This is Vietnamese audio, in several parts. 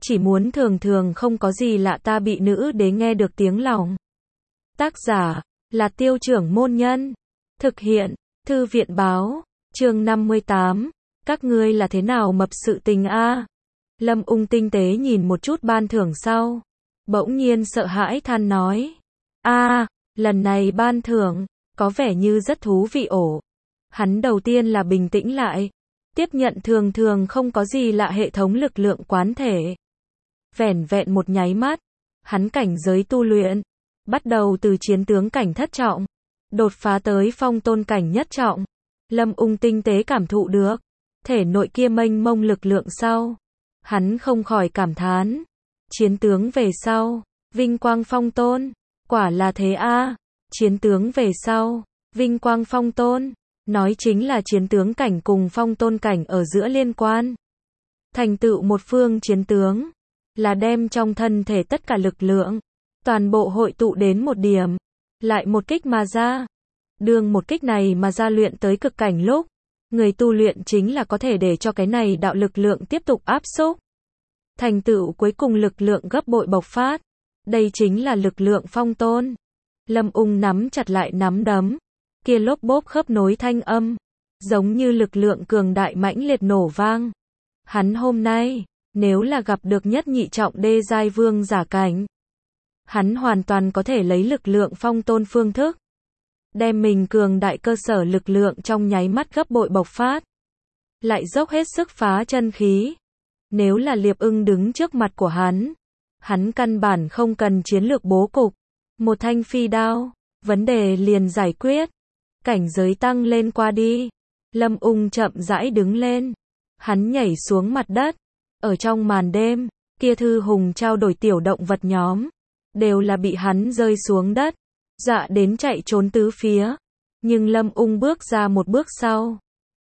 chỉ muốn thường thường không có gì lạ ta bị nữ đế nghe được tiếng lòng. Tác giả là Tiêu Trưởng Môn Nhân. Thực hiện Thư viện Báo. Chương 58. Các ngươi là thế nào mập sự tình a? Lâm Ung tinh tế nhìn một chút ban thưởng sau, bỗng nhiên sợ hãi than nói: "A, lần này ban thưởng có vẻ như rất thú vị ổ." Hắn đầu tiên là bình tĩnh lại, tiếp nhận thường thường không có gì lạ hệ thống lực lượng quán thể. Vẻn vẹn một nháy mắt, hắn cảnh giới tu luyện bắt đầu từ chiến tướng cảnh thất trọng, đột phá tới phong tôn cảnh nhất trọng. Lâm Ung tinh tế cảm thụ được thể nội kia mênh mông lực lượng sau, hắn không khỏi cảm thán: chiến tướng về sau, vinh quang phong tôn, quả là thế a. Chiến tướng về sau, vinh quang phong tôn, nói chính là chiến tướng cảnh cùng phong tôn cảnh ở giữa liên quan. Thành tựu một phương chiến tướng, là đem trong thân thể tất cả lực lượng, toàn bộ hội tụ đến một điểm, lại một kích mà ra. Đương một kích này mà ra luyện tới cực cảnh lúc, người tu luyện chính là có thể để cho cái này đạo lực lượng tiếp tục áp xúc. Thành tựu cuối cùng lực lượng gấp bội bộc phát. Đây chính là lực lượng phong tôn. Lâm Ung nắm chặt lại nắm đấm, kia lốp bốp khớp nối thanh âm, giống như lực lượng cường đại mãnh liệt nổ vang. Hắn hôm nay, nếu là gặp được nhất nhị trọng đê giai vương giả cảnh, hắn hoàn toàn có thể lấy lực lượng phong tôn phương thức, đem mình cường đại cơ sở lực lượng trong nháy mắt gấp bội bộc phát, lại dốc hết sức phá chân khí. Nếu là Liệp Ưng đứng trước mặt của hắn căn bản không cần chiến lược bố cục, một thanh phi đao, vấn đề liền giải quyết. Cảnh giới tăng lên qua đi, Lâm Ung chậm rãi đứng lên, hắn nhảy xuống mặt đất. Ở trong màn đêm, kia thư hùng trao đổi tiểu động vật nhóm, đều là bị hắn rơi xuống đất, dọa đến chạy trốn tứ phía. Nhưng Lâm Ung bước ra một bước sau,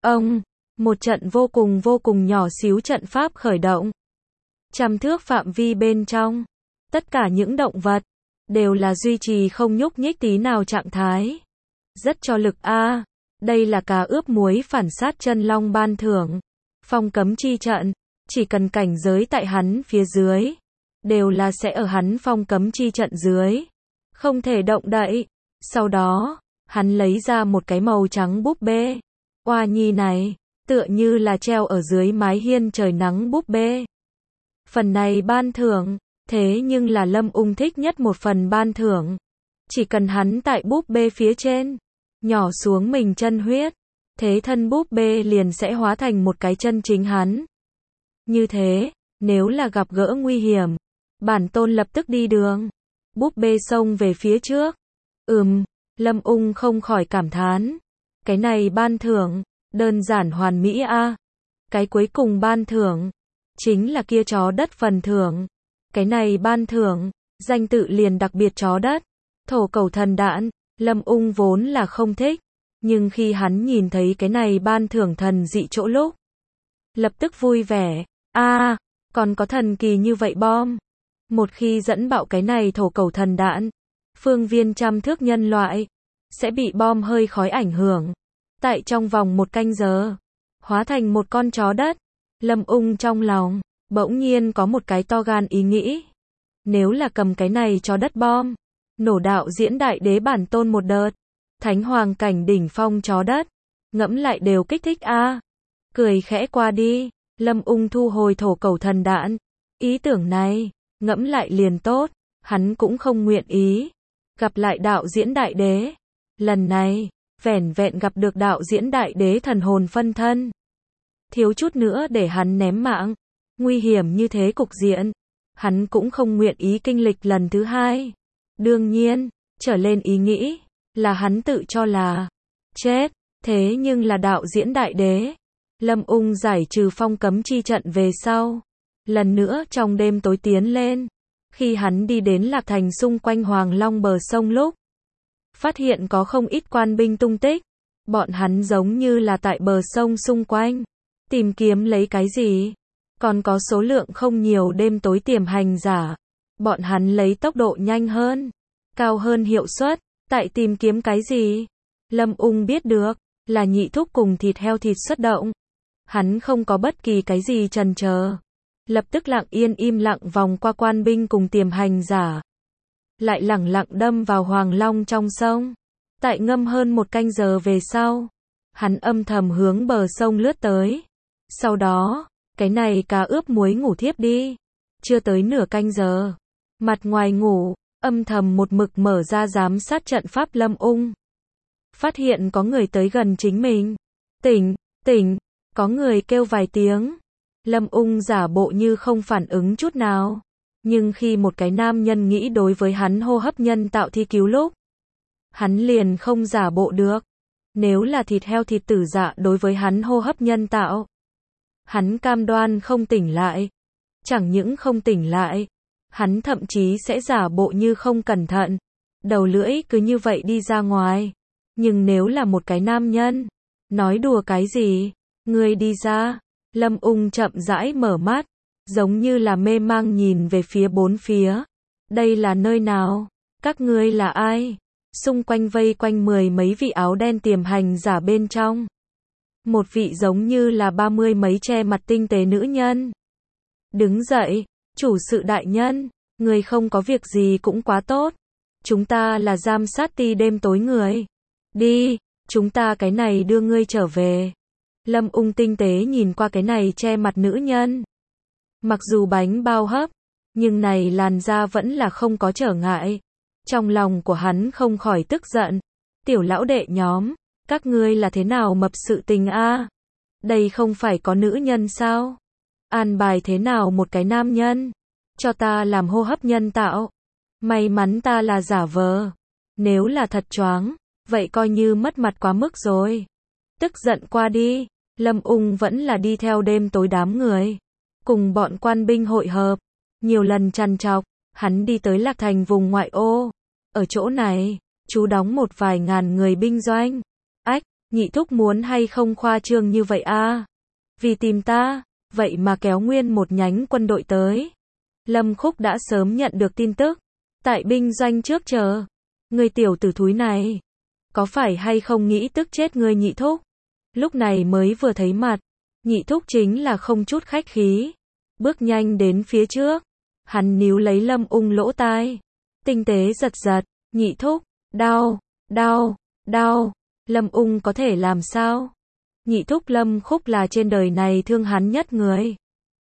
một trận vô cùng nhỏ xíu trận pháp khởi động. 100 thước phạm vi bên trong, tất cả những động vật đều là duy trì không nhúc nhích tí nào trạng thái. Rất cho lực a. Đây là cá ướp muối phản sát chân long ban thưởng. Phong cấm chi trận, chỉ cần cảnh giới tại hắn phía dưới, đều là sẽ ở hắn phong cấm chi trận dưới, không thể động đậy. Sau đó, hắn lấy ra một cái màu trắng búp bê. Oa nhi này, tựa như là treo ở dưới mái hiên trời nắng búp bê. Phần này ban thưởng, thế nhưng là Lâm Ung thích nhất một phần ban thưởng. Chỉ cần hắn tại búp bê phía trên, nhỏ xuống mình chân huyết, thế thân búp bê liền sẽ hóa thành một cái chân chính hắn. Như thế, nếu là gặp gỡ nguy hiểm, bản tôn lập tức đi đường. Búp bê xông về phía trước. Lâm Ung không khỏi cảm thán. Cái này ban thưởng, đơn giản hoàn mỹ a. Cái cuối cùng ban thưởng, chính là kia chó đất phần thưởng. Cái này ban thưởng, danh tự liền đặc biệt chó đất. Thổ cầu thần đạn. Lâm Ung vốn là không thích, nhưng khi hắn nhìn thấy cái này ban thưởng thần dị chỗ lúc, lập tức vui vẻ. Còn có thần kỳ như vậy bom. Một khi dẫn bạo cái này thổ cầu thần đạn, phương viên 100 thước nhân loại sẽ bị bom hơi khói ảnh hưởng. Tại trong vòng 1 canh giờ, hóa thành một con chó đất. Lâm Ung trong lòng bỗng nhiên có một cái to gan ý nghĩ. Nếu là cầm cái này chó đất bom, nổ đạo diễn đại đế bản tôn một đợt, thánh hoàng cảnh đỉnh phong chó đất, ngẫm lại đều kích thích a. Cười khẽ qua đi, Lâm Ung thu hồi thổ cầu thần đạn. Ý tưởng này, ngẫm lại liền tốt, hắn cũng không nguyện ý gặp lại đạo diễn đại đế. Lần này, vẻn vẹn gặp được đạo diễn đại đế thần hồn phân thân, thiếu chút nữa để hắn ném mạng. Nguy hiểm như thế cục diện, hắn cũng không nguyện ý kinh lịch lần thứ hai. Đương nhiên, trở lên ý nghĩ là hắn tự cho là chết, thế nhưng là đạo diễn đại đế. Lâm Ung giải trừ phong cấm chi trận về sau, lần nữa trong đêm tối tiến lên. Khi hắn đi đến Lạc Thành xung quanh Hoàng Long bờ sông lúc, phát hiện có không ít quan binh tung tích. Bọn hắn giống như là tại bờ sông xung quanh tìm kiếm lấy cái gì. Còn có số lượng không nhiều đêm tối tiềm hành giả. Bọn hắn lấy tốc độ nhanh hơn, cao hơn hiệu suất, tại tìm kiếm cái gì? Lâm Ung biết được, là nhị thúc cùng thịt heo thịt xuất động. Hắn không có bất kỳ cái gì chần chờ. lập tức lặng yên im lặng vòng qua quan binh cùng tiềm hành giả. Lại lẳng lặng đâm vào Hoàng Long trong sông. Tại ngâm hơn 1 canh giờ về sau, hắn âm thầm hướng bờ sông lướt tới. Sau đó, cái này cá ướp muối ngủ thiếp đi. Chưa tới nửa canh giờ, mặt ngoài ngủ, âm thầm một mực mở ra giám sát trận pháp Lâm Ung. Phát hiện có người tới gần chính mình. Tỉnh, tỉnh, có người kêu vài tiếng. Lâm Ung giả bộ như không phản ứng chút nào. Nhưng khi một cái nam nhân nghĩ đối với hắn hô hấp nhân tạo thi cứu lúc, hắn liền không giả bộ được. Nếu là thịt heo thịt tử dạ đối với hắn hô hấp nhân tạo, hắn cam đoan không tỉnh lại. Chẳng những không tỉnh lại, hắn thậm chí sẽ giả bộ như không cẩn thận, đầu lưỡi cứ như vậy đi ra ngoài. Nhưng nếu là một cái nam nhân, nói đùa cái gì? Ngươi đi ra. Lâm Ung chậm rãi mở mắt, giống như là mê mang nhìn về phía bốn phía. Đây là nơi nào? Các ngươi là ai? Xung quanh vây quanh 10 mấy vị áo đen tiềm hành giả bên trong. Một vị giống như là 30 mấy che mặt tinh tế nữ nhân. Đứng dậy, chủ sự đại nhân, người không có việc gì cũng quá tốt. Chúng ta là giám sát ti đêm tối người. Đi, chúng ta cái này đưa ngươi trở về. Lâm Ung tinh tế nhìn qua cái này che mặt nữ nhân. Mặc dù bánh bao hấp, nhưng này làn da vẫn là không có trở ngại. Trong lòng của hắn không khỏi tức giận. Tiểu lão đệ nhóm, các ngươi là thế nào mập sự tình a? Đây không phải có nữ nhân sao? An bài thế nào một cái nam nhân? Cho ta làm hô hấp nhân tạo. May mắn ta là giả vờ. Nếu là thật choáng, vậy coi như mất mặt quá mức rồi. Tức giận qua đi, Lâm Ung vẫn là đi theo đêm tối đám người. Cùng bọn quan binh hội hợp. Nhiều lần trằn trọc, hắn đi tới Lạc Thành vùng ngoại ô. Ở chỗ này, chú đóng một vài ngàn người binh doanh. Ách, nhị thúc muốn hay không khoa trương như vậy a? Vì tìm ta, vậy mà kéo nguyên một nhánh quân đội tới. Lâm Khúc đã sớm nhận được tin tức. Tại binh doanh trước chờ. Người tiểu tử thúi này, có phải hay không nghĩ tức chết ngươi nhị thúc? Lúc này mới vừa thấy mặt, nhị thúc chính là không chút khách khí. Bước nhanh đến phía trước. Hắn níu lấy Lâm Ung lỗ tai. Tinh tế giật giật, nhị thúc, đau, đau, đau. Lâm Ung có thể làm sao? Nhị thúc Lâm Khúc là trên đời này thương hắn nhất người.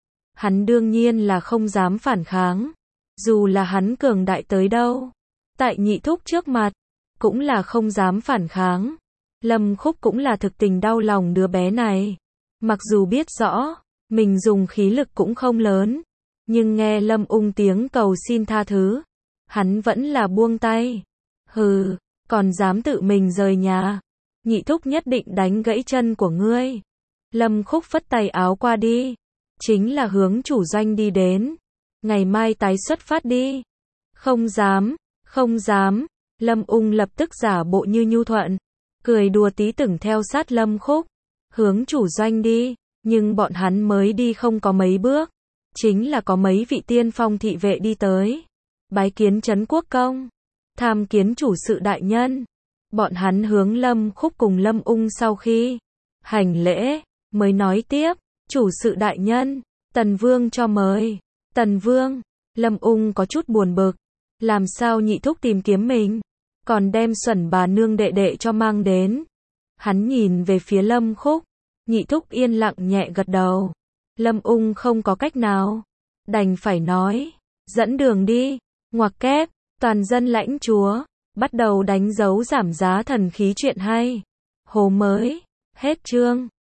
Hắn đương nhiên là không dám phản kháng. Dù là hắn cường đại tới đâu. Tại nhị thúc trước mặt, cũng là không dám phản kháng. Lâm Khúc cũng là thực tình đau lòng đứa bé này. Mặc dù biết rõ, mình dùng khí lực cũng không lớn. Nhưng nghe Lâm Ung tiếng cầu xin tha thứ, hắn vẫn là buông tay. Hừ, còn dám tự mình rời nhà. Nhị thúc nhất định đánh gãy chân của ngươi. Lâm Khúc phất tay áo qua đi. Chính là hướng chủ doanh đi đến. Ngày mai tái xuất phát đi. Không dám, không dám. Lâm Ung lập tức giả bộ như nhu thuận. Cười đùa tí từng theo sát Lâm Khúc. Hướng chủ doanh đi. Nhưng bọn hắn mới đi không có mấy bước. Chính là có mấy vị tiên phong thị vệ đi tới. Bái kiến Trấn Quốc công. Tham kiến chủ sự đại nhân. Bọn hắn hướng Lâm Khúc cùng Lâm Ung sau khi hành lễ, mới nói tiếp. Chủ sự đại nhân, Tần Vương cho mời. Tần Vương, Lâm Ung có chút buồn bực. Làm sao nhị thúc tìm kiếm mình, còn đem Xuẩn bà nương đệ đệ cho mang đến. Hắn nhìn về phía Lâm Khúc. Nhị thúc yên lặng nhẹ gật đầu. Lâm Ung không có cách nào, đành phải nói, dẫn đường đi. Ngoặc kép, toàn dân lãnh chúa, bắt đầu đánh dấu giảm giá thần khí chuyện hay. Hồ mới, hết chương.